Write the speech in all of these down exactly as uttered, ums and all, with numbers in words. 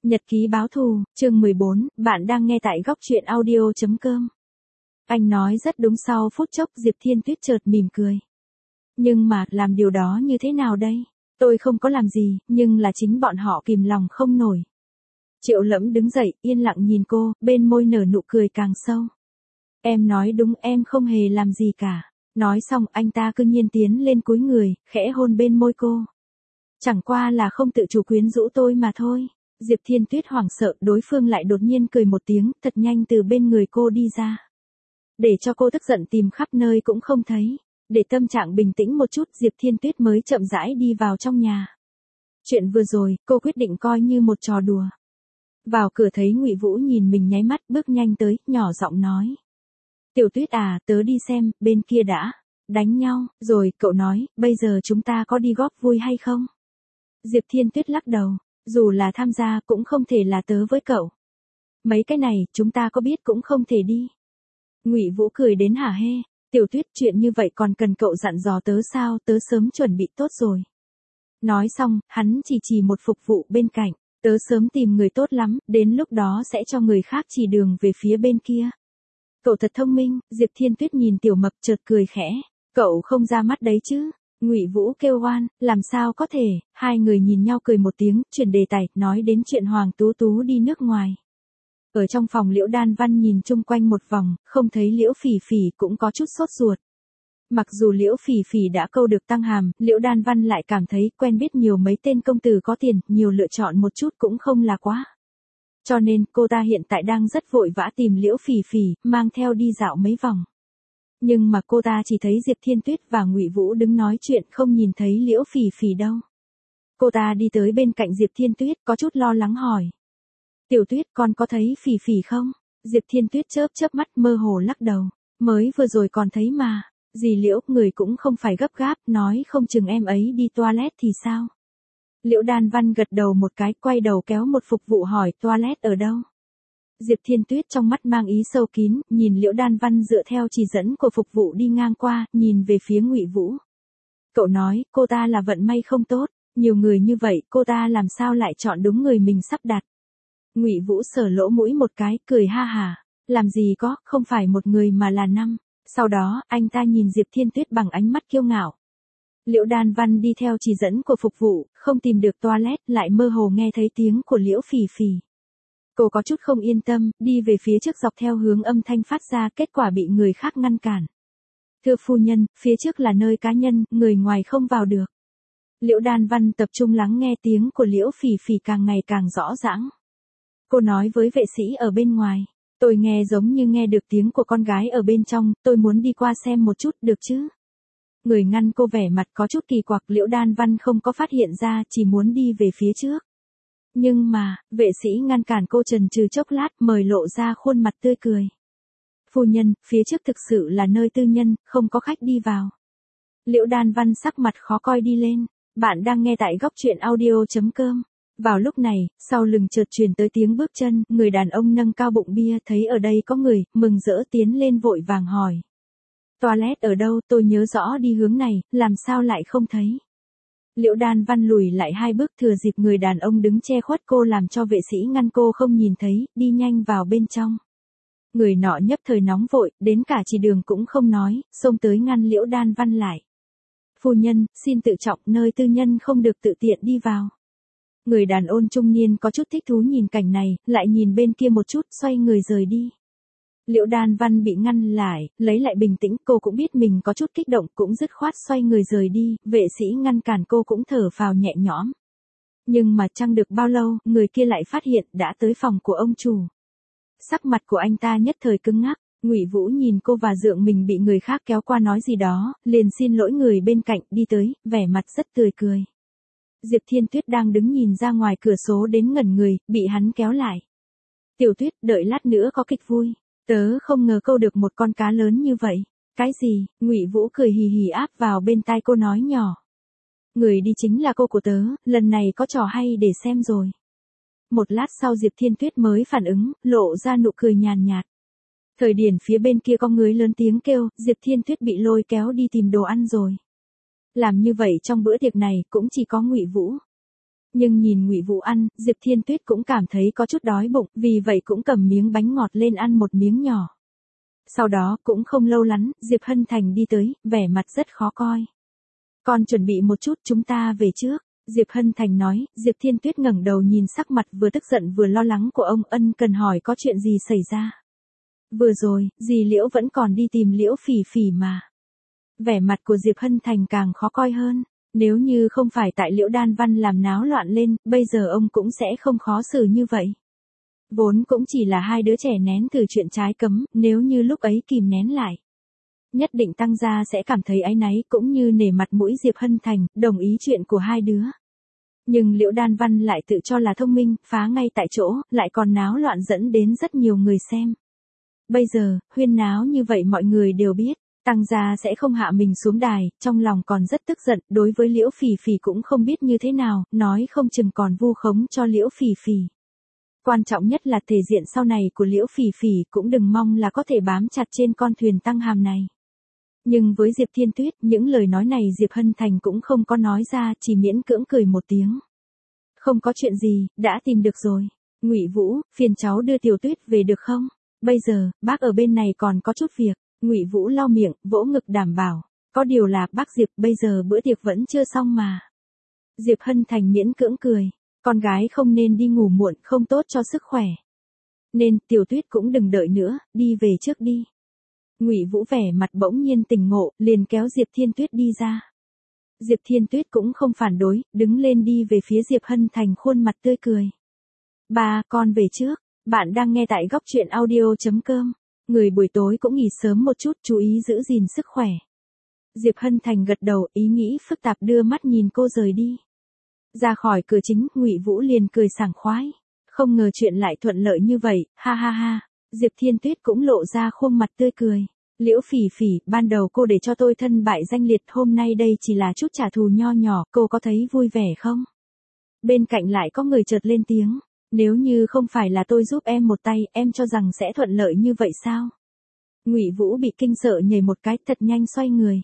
Nhật ký báo thù, chương mười bốn, bạn đang nghe tại góc truyện audio chấm com. Anh nói rất đúng, sau phút chốc Diệp Thiên Tuyết chợt mỉm cười. Nhưng mà, làm điều đó như thế nào đây? Tôi không có làm gì, nhưng là chính bọn họ kìm lòng không nổi. Triệu Lẫm đứng dậy, yên lặng nhìn cô, bên môi nở nụ cười càng sâu. Em nói đúng, em không hề làm gì cả. Nói xong, anh ta cương nhiên tiến lên cúi người, khẽ hôn bên môi cô. Chẳng qua là không tự chủ quyến rũ tôi mà thôi. Diệp Thiên Tuyết hoảng sợ, đối phương lại đột nhiên cười một tiếng, thật nhanh từ bên người cô đi ra. Để cho cô tức giận tìm khắp nơi cũng không thấy. Để tâm trạng bình tĩnh một chút, Diệp Thiên Tuyết mới chậm rãi đi vào trong nhà. Chuyện vừa rồi, cô quyết định coi như một trò đùa. Vào cửa thấy Ngụy Vũ nhìn mình nháy mắt, bước nhanh tới, nhỏ giọng nói. Tiểu Tuyết à, tớ đi xem, bên kia đã đánh nhau, rồi, cậu nói, bây giờ chúng ta có đi góp vui hay không? Diệp Thiên Tuyết lắc đầu. Dù là tham gia cũng không thể là tớ với cậu. Mấy cái này, chúng ta có biết cũng không thể đi. Ngụy Vũ cười đến hả hê. Tiểu Tuyết, chuyện như vậy còn cần cậu dặn dò tớ sao, tớ sớm chuẩn bị tốt rồi. Nói xong, hắn chỉ chỉ một phục vụ bên cạnh. Tớ sớm tìm người tốt lắm, đến lúc đó sẽ cho người khác chỉ đường về phía bên kia. Cậu thật thông minh. Diệp Thiên Tuyết nhìn Tiểu Mập chợt cười khẽ. Cậu không ra mắt đấy chứ? Ngụy Vũ kêu oan, làm sao có thể? Hai người nhìn nhau cười một tiếng, chuyển đề tài, nói đến chuyện Hoàng Tú Tú đi nước ngoài. Ở trong phòng, Liễu Đan Văn nhìn chung quanh một vòng, không thấy Liễu Phỉ Phỉ, cũng có chút sốt ruột. Mặc dù Liễu Phỉ Phỉ đã câu được tăng hàm, Liễu Đan Văn lại cảm thấy quen biết nhiều mấy tên công tử có tiền, nhiều lựa chọn một chút cũng không là quá. Cho nên, cô ta hiện tại đang rất vội vã tìm Liễu Phỉ Phỉ, mang theo đi dạo mấy vòng. Nhưng mà cô ta chỉ thấy Diệp Thiên Tuyết và Ngụy Vũ đứng nói chuyện, không nhìn thấy Liễu Phỉ Phỉ đâu. Cô ta đi tới bên cạnh Diệp Thiên Tuyết, có chút lo lắng hỏi. Tiểu Tuyết, con có thấy Phỉ Phỉ không? Diệp Thiên Tuyết chớp chớp mắt, mơ hồ lắc đầu. Mới vừa rồi còn thấy mà. Dì Liễu, người cũng không phải gấp gáp, nói không chừng em ấy đi toilet thì sao? Liễu Đan Văn gật đầu một cái, quay đầu kéo một phục vụ hỏi, toilet ở đâu? Diệp Thiên Tuyết trong mắt mang ý sâu kín, nhìn Liễu Đan Văn dựa theo chỉ dẫn của phục vụ đi ngang qua, nhìn về phía Ngụy Vũ. Cậu nói, cô ta là vận may không tốt, nhiều người như vậy, cô ta làm sao lại chọn đúng người mình sắp đặt. Ngụy Vũ sờ lỗ mũi một cái, cười ha hả, làm gì có, không phải một người mà là năm. Sau đó, anh ta nhìn Diệp Thiên Tuyết bằng ánh mắt kiêu ngạo. Liễu Đan Văn đi theo chỉ dẫn của phục vụ, không tìm được toilet, lại mơ hồ nghe thấy tiếng của Liễu Phỉ Phỉ. Cô có chút không yên tâm, đi về phía trước dọc theo hướng âm thanh phát ra, kết quả bị người khác ngăn cản. Thưa phu nhân, phía trước là nơi cá nhân, người ngoài không vào được. Liễu Đan Văn tập trung lắng nghe, tiếng của Liễu Phỉ Phỉ càng ngày càng rõ ràng. Cô nói với vệ sĩ ở bên ngoài. Tôi nghe giống như nghe được tiếng của con gái ở bên trong, tôi muốn đi qua xem một chút, được chứ? Người ngăn cô vẻ mặt có chút kỳ quặc, Liễu Đan Văn không có phát hiện ra, chỉ muốn đi về phía trước. Nhưng mà, vệ sĩ ngăn cản cô chần chừ chốc lát, mời lộ ra khuôn mặt tươi cười. Phu nhân, phía trước thực sự là nơi tư nhân, không có khách đi vào. Liễu Đan Văn sắc mặt khó coi đi lên. Bạn đang nghe tại góc truyện audio chấm com. Vào lúc này, sau lưng chợt truyền tới tiếng bước chân, người đàn ông nâng cao bụng bia, thấy ở đây có người, mừng rỡ tiến lên vội vàng hỏi. Toilet ở đâu, tôi nhớ rõ đi hướng này, làm sao lại không thấy? Liễu Đan Văn lùi lại hai bước, thừa dịp người đàn ông đứng che khuất cô làm cho vệ sĩ ngăn cô không nhìn thấy, đi nhanh vào bên trong. Người nọ nhấp thời nóng vội, đến cả chỉ đường cũng không nói, xông tới ngăn Liễu Đan Văn lại. Phu nhân, xin tự trọng, nơi tư nhân không được tự tiện đi vào. Người đàn ông trung niên có chút thích thú nhìn cảnh này, lại nhìn bên kia một chút, xoay người rời đi. Liễu Đan Văn bị ngăn lại, lấy lại bình tĩnh, cô cũng biết mình có chút kích động, cũng dứt khoát xoay người rời đi, vệ sĩ ngăn cản cô cũng thở phào nhẹ nhõm. Nhưng mà chẳng được bao lâu, người kia lại phát hiện đã tới phòng của ông chủ. Sắc mặt của anh ta nhất thời cứng ngắc, Ngụy Vũ nhìn cô và dượng mình bị người khác kéo qua nói gì đó, liền xin lỗi người bên cạnh, đi tới, vẻ mặt rất tươi cười. Diệp Thiên Tuyết đang đứng nhìn ra ngoài cửa sổ đến ngẩn người, bị hắn kéo lại. Tiểu Tuyết, đợi lát nữa có kịch vui. Tớ không ngờ câu được một con cá lớn như vậy. Cái gì? Ngụy Vũ cười hì hì áp vào bên tai cô nói nhỏ. Người đi chính là cô của tớ, lần này có trò hay để xem rồi. Một lát sau Diệp Thiên Tuyết mới phản ứng, lộ ra nụ cười nhàn nhạt. Thời điểm phía bên kia có người lớn tiếng kêu, Diệp Thiên Tuyết bị lôi kéo đi tìm đồ ăn rồi. Làm như vậy trong bữa tiệc này cũng chỉ có Ngụy Vũ. Nhưng nhìn Ngụy Vũ ăn, Diệp Thiên Tuyết cũng cảm thấy có chút đói bụng, vì vậy cũng cầm miếng bánh ngọt lên ăn một miếng nhỏ. Sau đó cũng không lâu lắm, Diệp Hân Thành đi tới, vẻ mặt rất khó coi. Con chuẩn bị một chút, chúng ta về trước. Diệp Hân Thành nói. Diệp Thiên Tuyết ngẩng đầu nhìn sắc mặt vừa tức giận vừa lo lắng của ông, ân cần hỏi có chuyện gì xảy ra. Vừa rồi, dì Liễu vẫn còn đi tìm Liễu Phỉ Phỉ mà. Vẻ mặt của Diệp Hân Thành càng khó coi hơn. Nếu như không phải tại Liễu Đan Văn làm náo loạn lên, bây giờ ông cũng sẽ không khó xử như vậy. Vốn cũng chỉ là hai đứa trẻ nén từ chuyện trái cấm, nếu như lúc ấy kìm nén lại. Nhất định Tăng gia sẽ cảm thấy áy náy cũng như nể mặt mũi Diệp Hân Thành, đồng ý chuyện của hai đứa. Nhưng Liễu Đan Văn lại tự cho là thông minh, phá ngay tại chỗ, lại còn náo loạn dẫn đến rất nhiều người xem. Bây giờ, huyên náo như vậy mọi người đều biết, Tăng gia sẽ không hạ mình xuống đài, trong lòng còn rất tức giận, đối với Liễu Phỉ Phỉ cũng không biết như thế nào, nói không chừng còn vu khống cho Liễu Phỉ Phỉ. Quan trọng nhất là thể diện sau này của Liễu Phỉ Phỉ cũng đừng mong là có thể bám chặt trên con thuyền Tăng Hàm này. Nhưng với Diệp Thiên Tuyết, những lời nói này Diệp Hân Thành cũng không có nói ra, chỉ miễn cưỡng cười một tiếng. Không có chuyện gì, đã tìm được rồi. Ngụy Vũ, phiền cháu đưa Tiểu Tuyết về được không? Bây giờ, bác ở bên này còn có chút việc. Ngụy Vũ lau miệng, vỗ ngực đảm bảo. Có điều là, bác Diệp, bây giờ bữa tiệc vẫn chưa xong mà. Diệp Hân Thành miễn cưỡng cười. Con gái không nên đi ngủ muộn, không tốt cho sức khỏe. Nên, Tiểu Tuyết cũng đừng đợi nữa, đi về trước đi. Ngụy Vũ vẻ mặt bỗng nhiên tỉnh ngộ, liền kéo Diệp Thiên Tuyết đi ra. Diệp Thiên Tuyết cũng không phản đối, đứng lên đi về phía Diệp Hân Thành khuôn mặt tươi cười. Ba, con về trước. Bạn đang nghe tại góc truyện audio chấm com. Người buổi tối cũng nghỉ sớm một chút, chú ý giữ gìn sức khỏe. Diệp Hân Thành gật đầu, ý nghĩ phức tạp đưa mắt nhìn cô rời đi. Ra khỏi cửa chính, Ngụy Vũ liền cười sảng khoái. Không ngờ chuyện lại thuận lợi như vậy, ha ha ha. Diệp Thiên Tuyết cũng lộ ra khuôn mặt tươi cười. Liễu Phỉ Phỉ, ban đầu cô để cho tôi thân bại danh liệt, hôm nay đây chỉ là chút trả thù nho nhỏ, cô có thấy vui vẻ không? Bên cạnh lại có người chợt lên tiếng. Nếu như không phải là tôi giúp em một tay, em cho rằng sẽ thuận lợi như vậy sao? Ngụy Vũ bị kinh sợ nhảy một cái, thật nhanh xoay người.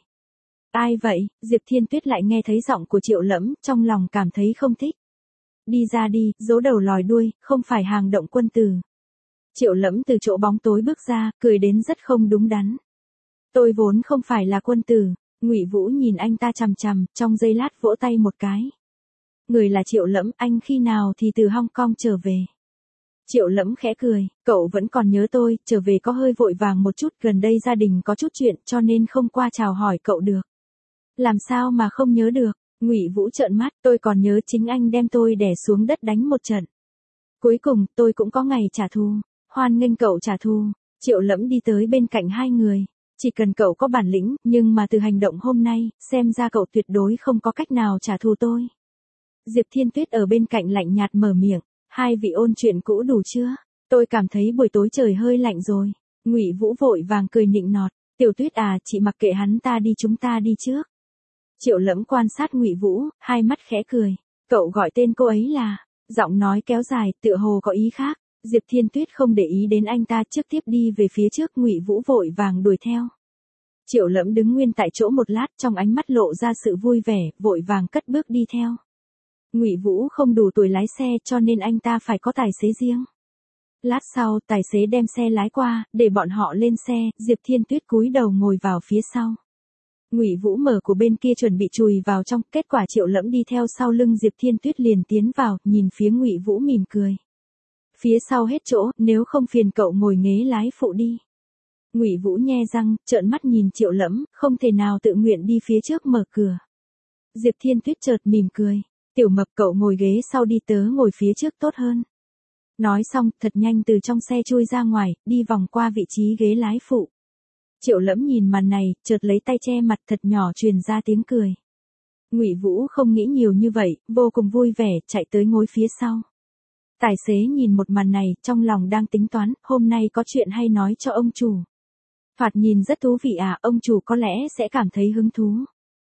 Ai vậy? Diệp Thiên Tuyết lại nghe thấy giọng của Triệu Lẫm, trong lòng cảm thấy không thích. Đi ra đi, giấu đầu lòi đuôi, không phải hàng động quân tử. Triệu Lẫm từ chỗ bóng tối bước ra, cười đến rất không đúng đắn. Tôi vốn không phải là quân tử. Ngụy Vũ nhìn anh ta chằm chằm, trong giây lát vỗ tay một cái. Người là Triệu Lẫm, anh khi nào thì từ Hong Kong trở về? Triệu Lẫm khẽ cười, cậu vẫn còn nhớ tôi, trở về có hơi vội vàng một chút, gần đây gia đình có chút chuyện cho nên không qua chào hỏi cậu được. Làm sao mà không nhớ được? Ngụy Vũ trợn mắt, tôi còn nhớ chính anh đem tôi đè xuống đất đánh một trận. Cuối cùng, tôi cũng có ngày trả thù. Hoan nghênh cậu trả thù. Triệu Lẫm đi tới bên cạnh hai người. Chỉ cần cậu có bản lĩnh, nhưng mà từ hành động hôm nay, xem ra cậu tuyệt đối không có cách nào trả thù tôi. Diệp Thiên Tuyết ở bên cạnh lạnh nhạt mở miệng. Hai vị ôn chuyện cũ đủ chưa? Tôi cảm thấy buổi tối trời hơi lạnh rồi. Ngụy Vũ vội vàng cười nịnh nọt. Tiểu Tuyết à, chị mặc kệ hắn ta đi, chúng ta đi trước. Triệu Lẫm quan sát Ngụy Vũ, hai mắt khẽ cười. Cậu gọi tên cô ấy là? Giọng nói kéo dài, tựa hồ có ý khác. Diệp Thiên Tuyết không để ý đến anh ta, trước tiếp đi về phía trước, Ngụy Vũ vội vàng đuổi theo. Triệu Lẫm đứng nguyên tại chỗ một lát, trong ánh mắt lộ ra sự vui vẻ, vội vàng cất bước đi theo. Ngụy Vũ không đủ tuổi lái xe cho nên anh ta phải có tài xế riêng. Lát sau, tài xế đem xe lái qua, để bọn họ lên xe, Diệp Thiên Tuyết cúi đầu ngồi vào phía sau. Ngụy Vũ mở của bên kia chuẩn bị chùi vào trong, kết quả Triệu Lẫm đi theo sau lưng Diệp Thiên Tuyết liền tiến vào, nhìn phía Ngụy Vũ mỉm cười. Phía sau hết chỗ, nếu không phiền cậu ngồi ghế lái phụ đi. Ngụy Vũ nhe răng, trợn mắt nhìn Triệu Lẫm, không thể nào tự nguyện đi phía trước mở cửa. Diệp Thiên Tuyết chợt mỉm cười. Tiểu Mập, cậu ngồi ghế sau đi, tớ ngồi phía trước tốt hơn. Nói xong, thật nhanh từ trong xe chui ra ngoài, đi vòng qua vị trí ghế lái phụ. Triệu Lẫm nhìn màn này, chợt lấy tay che mặt, thật nhỏ truyền ra tiếng cười. Ngụy Vũ không nghĩ nhiều như vậy, vô cùng vui vẻ, chạy tới ngồi phía sau. Tài xế nhìn một màn này, trong lòng đang tính toán, hôm nay có chuyện hay nói cho ông chủ. Thoạt nhìn rất thú vị à, ông chủ có lẽ sẽ cảm thấy hứng thú.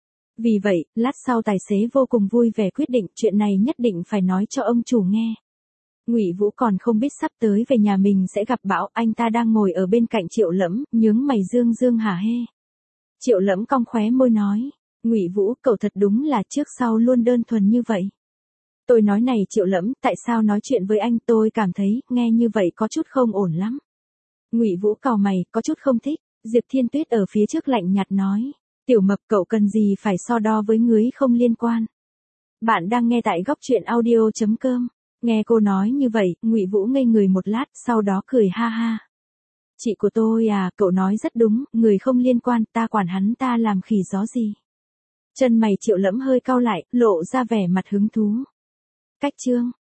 Vì vậy, lát sau tài xế vô cùng vui vẻ quyết định chuyện này nhất định phải nói cho ông chủ nghe. Ngụy Vũ còn không biết sắp tới về nhà mình sẽ gặp bão, anh ta đang ngồi ở bên cạnh Triệu Lẫm, nhướng mày dương dương hả hê. Triệu Lẫm cong khóe môi nói, Ngụy Vũ, cậu thật đúng là trước sau luôn đơn thuần như vậy. Tôi nói này Triệu Lẫm, tại sao nói chuyện với anh tôi cảm thấy, nghe như vậy có chút không ổn lắm. Ngụy Vũ cau mày, có chút không thích. Diệp Thiên Tuyết ở phía trước lạnh nhạt nói. Tiểu Mập cậu cần gì phải so đo với người không liên quan. Bạn đang nghe tại góc truyện audio.com. Nghe cô nói như vậy, Ngụy Vũ ngây người một lát, sau đó cười ha ha. Chị của tôi à, cậu nói rất đúng, người không liên quan, ta quản hắn ta làm khỉ gió gì. Chân mày Triệu Lẫm hơi cau lại, lộ ra vẻ mặt hứng thú. Cách chương